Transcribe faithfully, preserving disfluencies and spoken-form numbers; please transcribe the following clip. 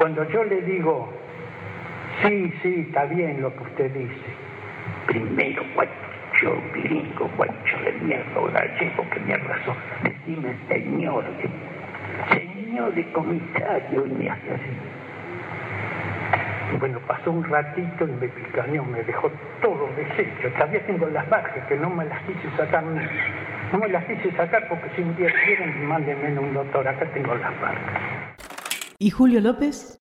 Cuando yo le digo, sí, sí, está bien lo que usted dice. Primero, guacho gringo, guacho de mierda, gallego, que me razón. Decime, señor, señor de comisario, y me hace así. Y bueno, pasó un ratito y me picaneó, me dejó todo deshecho. Todavía tengo las marcas que no me las quise sacar, no me las quise sacar porque si un día quieren, mándenme a un doctor, acá tengo las marcas. ¿Y Julio López?